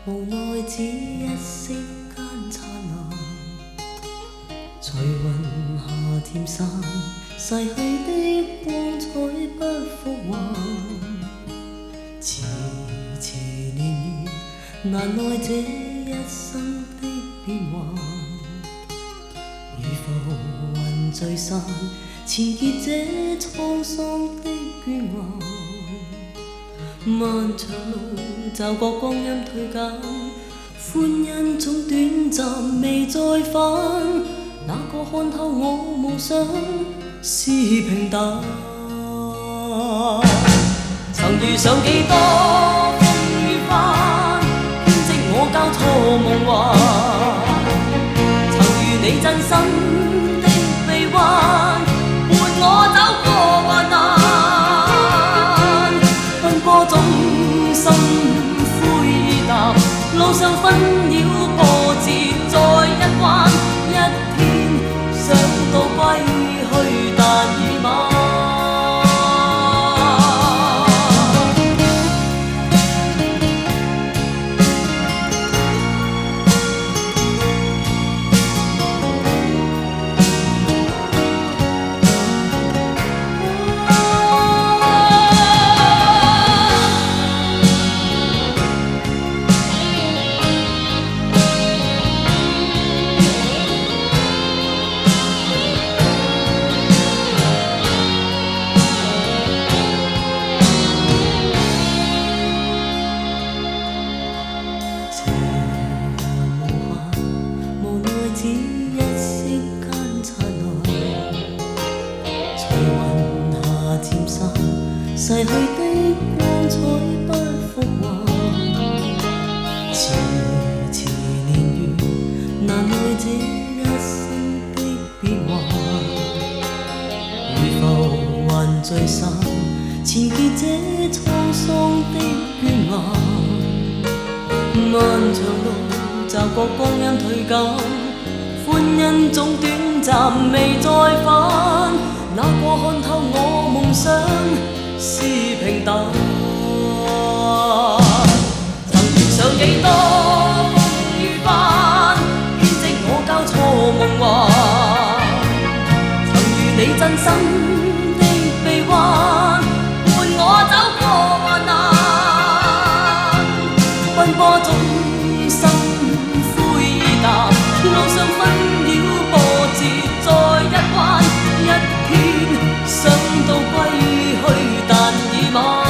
無奈只一息間燦爛，隨雲下漸散，逝去的光彩不復還。遲遲年月，難耐這一生的變幻。如浮雲聚散，纏結這滄桑的倦顏。漫長路，驟覺光陰退減，歡欣總短暫未再返。哪個看透我夢想是平淡？曾遇上幾多風雨翻，編織我交錯夢幻。曾遇你真心的臂彎，伴我走過患難。奔波中心灰淡，路上紛擾波折再一彎。一天想到歸去，但已晚。只一息間燦爛，隨雲下漸散，逝去的光彩不復還。遲遲年月，難耐這一生的變幻。如浮雲聚散，纏結這滄桑的倦顏。漫長路，驟覺光陰退減。歡欣總短暫未再返，哪個看透我夢想是平淡？曾遇上幾多風雨翻，編織我交錯夢幻。曾遇你真心的臂彎，伴我走過患難。奔波中心灰淡，路上紛擾波折再一彎。一天想到歸去，但已晚。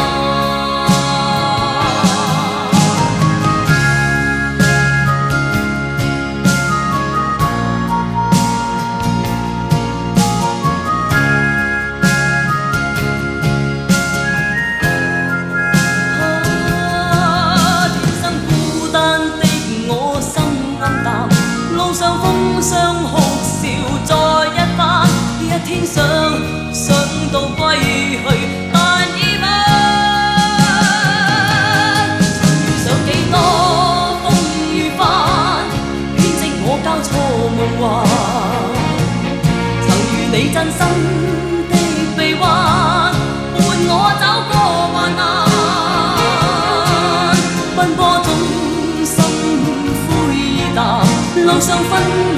天生孤單的我心暗淡，路上風霜哭笑再一番。一天想到歸去，但已晚。曾遇上幾多風雨翻，編織我交錯夢幻。曾遇你真心的臂彎，伴我走過患難。奔波中心灰淡，路上紛